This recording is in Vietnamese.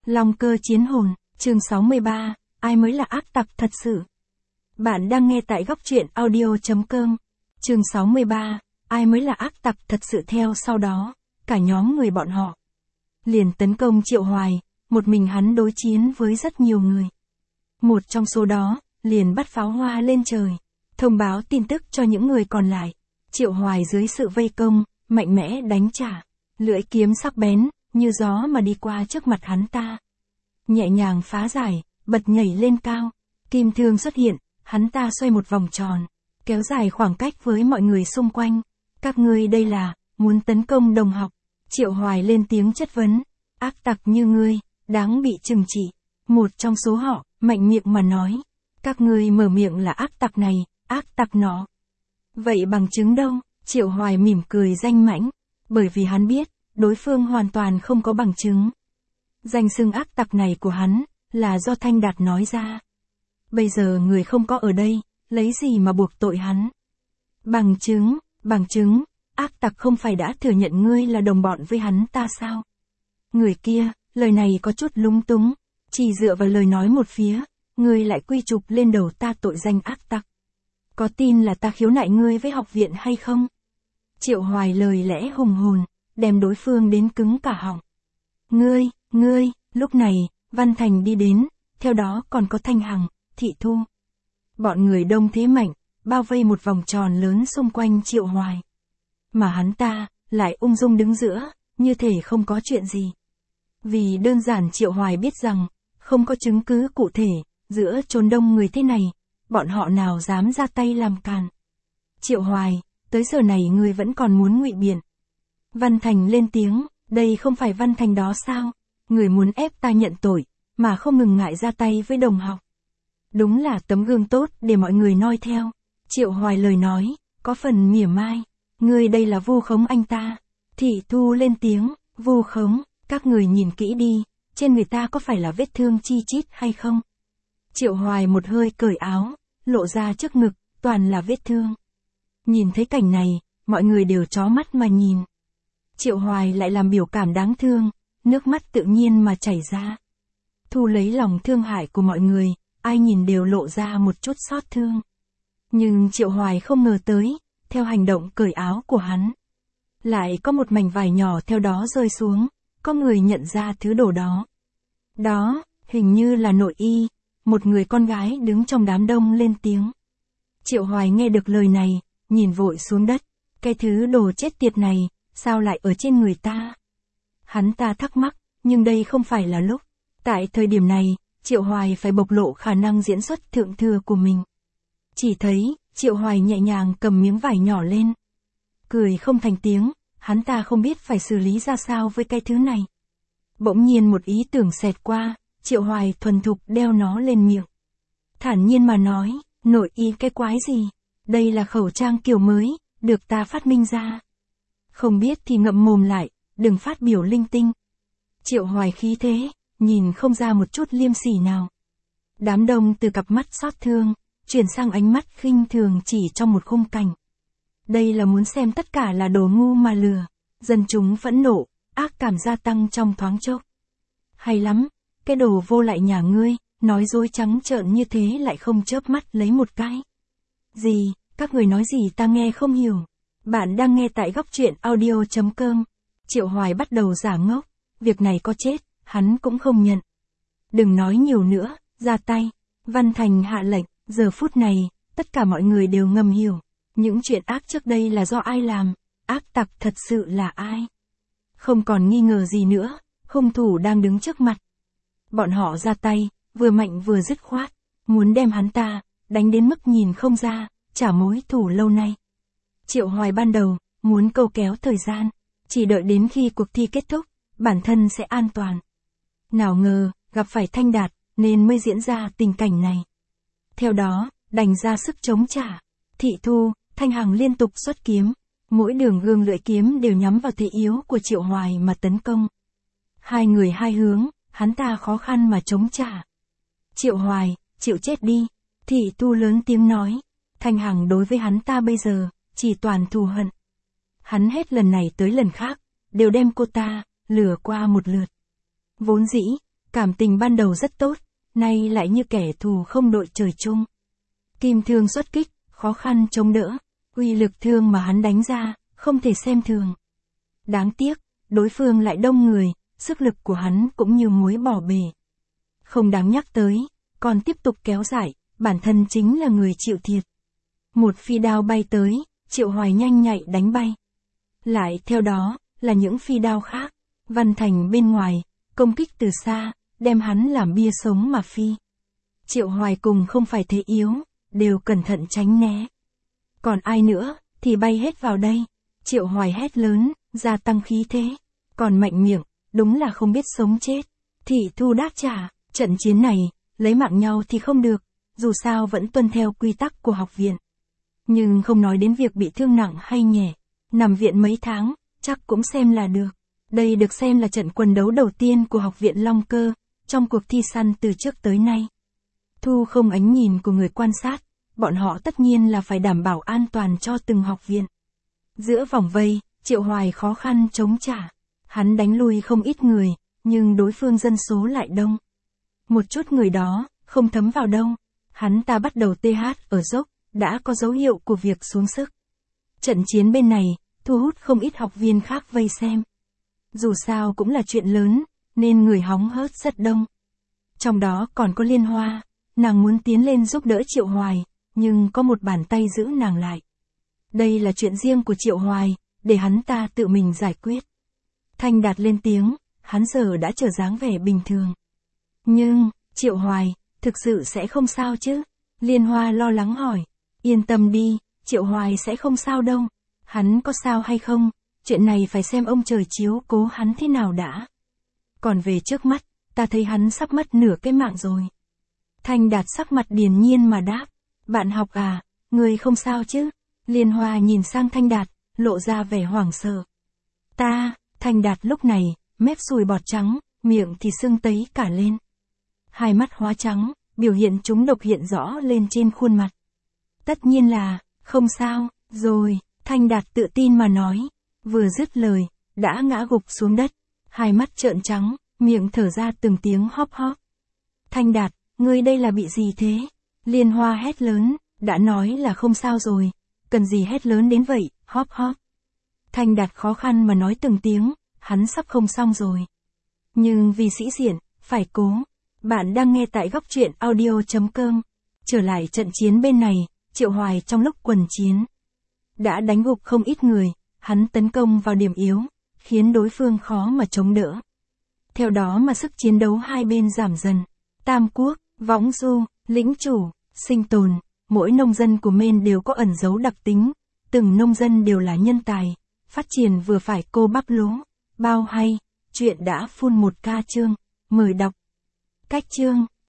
Long cơ chiến hồn, chương 63, ai mới là ác tặc thật sự? Bạn đang nghe tại góc truyện audio.com. Chương 63, ai mới là ác tặc thật sự? Theo sau đó, cả nhóm người bọn họ liền tấn công Triệu Hoài, một mình hắn đối chiến với rất nhiều người. Một trong số đó, liền bắt pháo hoa lên trời, thông báo tin tức cho những người còn lại. Triệu Hoài dưới sự vây công, mạnh mẽ đánh trả, lưỡi kiếm sắc bén, như gió mà đi qua trước mặt hắn ta. Nhẹ nhàng phá giải, bật nhảy lên cao, kim thương xuất hiện, hắn ta xoay một vòng tròn, kéo dài khoảng cách với mọi người xung quanh. Các ngươi đây là, muốn tấn công đồng học. Triệu Hoài lên tiếng chất vấn, ác tặc như ngươi, đáng bị trừng trị. Một trong số họ, mạnh miệng mà nói, các ngươi mở miệng là ác tặc này, ác tặc nọ. Vậy bằng chứng đâu? Triệu Hoài mỉm cười danh mãnh, bởi vì hắn biết, đối phương hoàn toàn không có bằng chứng. Danh xưng ác tặc này của hắn, là do Thanh Đạt nói ra. Bây giờ người không có ở đây, lấy gì mà buộc tội hắn? Bằng chứng, ác tặc không phải đã thừa nhận ngươi là đồng bọn với hắn ta sao? Người kia, lời này có chút lúng túng, chỉ dựa vào lời nói một phía, ngươi lại quy chụp lên đầu ta tội danh ác tặc. Có tin là ta khiếu nại ngươi với học viện hay không? Triệu Hoài lời lẽ hùng hồn, đem đối phương đến cứng cả họng. Ngươi, lúc này, Văn Thành đi đến, theo đó còn có Thanh Hằng, Thị Thu. Bọn người đông thế mạnh, bao vây một vòng tròn lớn xung quanh Triệu Hoài. Mà hắn ta, lại ung dung đứng giữa, như thể không có chuyện gì. Vì đơn giản Triệu Hoài biết rằng, không có chứng cứ cụ thể, giữa chốn đông người thế này, bọn họ nào dám ra tay làm càn. Triệu Hoài, tới giờ này ngươi vẫn còn muốn ngụy biện. Văn Thành lên tiếng, đây không phải Văn Thành đó sao? Người muốn ép ta nhận tội, mà không ngừng ngại ra tay với đồng học. Đúng là tấm gương tốt để mọi người noi theo. Triệu Hoài lời nói, có phần mỉa mai. Ngươi đây là vu khống anh ta. Thị Thu lên tiếng, vu khống, các người nhìn kỹ đi, trên người ta có phải là vết thương chi chít hay không? Triệu Hoài một hơi cởi áo, lộ ra trước ngực, toàn là vết thương. Nhìn thấy cảnh này, mọi người đều chó mắt mà nhìn. Triệu Hoài lại làm biểu cảm đáng thương, nước mắt tự nhiên mà chảy ra. Thu lấy lòng thương hại của mọi người, ai nhìn đều lộ ra một chút xót thương. Nhưng Triệu Hoài không ngờ tới, theo hành động cởi áo của hắn, lại có một mảnh vải nhỏ theo đó rơi xuống, có người nhận ra thứ đồ đó. Đó, hình như là nội y, một người con gái đứng trong đám đông lên tiếng. Triệu Hoài nghe được lời này, nhìn vội xuống đất, cái thứ đồ chết tiệt này, sao lại ở trên người ta? Hắn ta thắc mắc, nhưng đây không phải là lúc. Tại thời điểm này, Triệu Hoài phải bộc lộ khả năng diễn xuất thượng thừa của mình. Chỉ thấy, Triệu Hoài nhẹ nhàng cầm miếng vải nhỏ lên. Cười không thành tiếng, hắn ta không biết phải xử lý ra sao với cái thứ này. Bỗng nhiên một ý tưởng xẹt qua, Triệu Hoài thuần thục đeo nó lên miệng. Thản nhiên mà nói, nội y cái quái gì? Đây là khẩu trang kiểu mới, được ta phát minh ra. Không biết thì ngậm mồm lại, đừng phát biểu linh tinh. Triệu Hoài khí thế, nhìn không ra một chút liêm sỉ nào. Đám đông từ cặp mắt xót thương, chuyển sang ánh mắt khinh thường chỉ trong một khung cảnh. Đây là muốn xem tất cả là đồ ngu mà lừa. Dân chúng phẫn nộ, ác cảm gia tăng trong thoáng chốc. Hay lắm, cái đồ vô lại nhà ngươi, nói dối trắng trợn như thế lại không chớp mắt lấy một cái. Gì, các người nói gì ta nghe không hiểu. Bạn đang nghe tại góc truyện audio.com. Triệu Hoài bắt đầu giả ngốc, việc này có chết, hắn cũng không nhận. Đừng nói nhiều nữa, ra tay. Văn Thành hạ lệnh, giờ phút này, tất cả mọi người đều ngầm hiểu. Những chuyện ác trước đây là do ai làm, ác tặc thật sự là ai. Không còn nghi ngờ gì nữa, hung thủ đang đứng trước mặt. Bọn họ ra tay, vừa mạnh vừa dứt khoát, muốn đem hắn ta, đánh đến mức nhìn không ra, trả mối thù lâu nay. Triệu Hoài ban đầu, muốn câu kéo thời gian, chỉ đợi đến khi cuộc thi kết thúc, bản thân sẽ an toàn. Nào ngờ, gặp phải Thanh Đạt, nên mới diễn ra tình cảnh này. Theo đó, đành ra sức chống trả. Thị Thu, Thanh Hằng liên tục xuất kiếm, mỗi đường gương lưỡi kiếm đều nhắm vào thế yếu của Triệu Hoài mà tấn công. Hai người hai hướng, hắn ta khó khăn mà chống trả. Triệu Hoài, chịu chết đi. Thị Thu lớn tiếng nói. Thanh Hằng đối với hắn ta bây giờ, chỉ toàn thù hận. Hắn hết lần này tới lần khác, đều đem cô ta, lừa qua một lượt. Vốn dĩ, Cảm tình ban đầu rất tốt, nay lại như kẻ thù không đội trời chung. Kim thương xuất kích, khó khăn chống đỡ, uy lực thương mà hắn đánh ra, không thể xem thường. Đáng tiếc, đối phương lại đông người, sức lực của hắn cũng như muối bỏ bể. Không đáng nhắc tới, còn tiếp tục kéo dài, bản thân chính là người chịu thiệt. Một phi đao bay tới, Triệu Hoài nhanh nhạy đánh bay. Lại theo đó, là những phi đao khác, Văn Thành bên ngoài, công kích từ xa, đem hắn làm bia sống mà phi. Triệu Hoài cùng không phải thế yếu, đều cẩn thận tránh né. Còn ai nữa, thì bay hết vào đây. Triệu Hoài hét lớn, gia tăng khí thế. Còn mạnh miệng, đúng là không biết sống chết. Thị thu đáp trả, trận chiến này, lấy mạng nhau thì không được, dù sao vẫn tuân theo quy tắc của học viện. Nhưng không nói đến việc bị thương nặng hay nhẹ, nằm viện mấy tháng, chắc cũng xem là được. Đây được xem là trận quân đấu đầu tiên của học viện Long Cơ, trong cuộc thi săn từ trước tới nay. Thu không ánh nhìn của người quan sát, bọn họ tất nhiên là phải đảm bảo an toàn cho từng học viện. Giữa vòng vây, Triệu Hoài khó khăn chống trả. Hắn đánh lui không ít người, nhưng đối phương dân số lại đông. Một chút người đó, không thấm vào đâu. Hắn ta bắt đầu TH ở dốc, đã có dấu hiệu của việc xuống sức. Trận chiến bên này, thu hút không ít học viên khác vây xem. Dù sao cũng là chuyện lớn, nên người hóng hớt rất đông. Trong đó còn có Liên Hoa, nàng muốn tiến lên giúp đỡ Triệu Hoài, nhưng có một bàn tay giữ nàng lại. Đây là chuyện riêng của Triệu Hoài, để hắn ta tự mình giải quyết. Thanh Đạt lên tiếng, hắn giờ đã trở dáng vẻ bình thường. Nhưng, Triệu Hoài, thực sự sẽ không sao chứ? Liên Hoa lo lắng hỏi. Yên tâm đi, Triệu Hoài sẽ không sao đâu. Hắn có sao hay không, chuyện này phải xem ông trời chiếu cố hắn thế nào đã. Còn về trước mắt, ta thấy hắn sắp mất nửa cái mạng rồi. Thanh Đạt sắc mặt điềm nhiên mà đáp. Bạn học à, người không sao chứ? Liên Hoa nhìn sang Thanh Đạt, lộ ra vẻ hoảng sợ. Thanh Đạt lúc này, mép sùi bọt trắng, miệng thì sưng tấy cả lên. Hai mắt hóa trắng, biểu hiện chúng độc hiện rõ lên trên khuôn mặt. Tất nhiên là, không sao, rồi, Thanh Đạt tự tin mà nói. Vừa dứt lời, đã ngã gục xuống đất, hai mắt trợn trắng, miệng thở ra từng tiếng hóp hóp. Thanh Đạt, ngươi đây là bị gì thế? Liên Hoa hét lớn, đã nói là không sao rồi, cần gì hét lớn đến vậy, hóp hóp. Thanh Đạt khó khăn mà nói từng tiếng, hắn sắp không xong rồi. Nhưng vì sĩ diện, phải cố. Bạn đang nghe tại góc truyện audio.com. Trở lại trận chiến bên này, Triệu Hoài trong lúc quần chiến đã đánh gục không ít người, hắn tấn công vào điểm yếu, khiến đối phương khó mà chống đỡ. Theo đó mà sức chiến đấu hai bên giảm dần. Tam Quốc, Võng Du, Lĩnh Chủ, Sinh Tồn, mỗi nông dân của men đều có ẩn dấu đặc tính, từng nông dân đều là nhân tài, phát triển vừa phải cô bắp lúa, bao hay, chuyện đã full 1K chương, mời đọc. Cách chương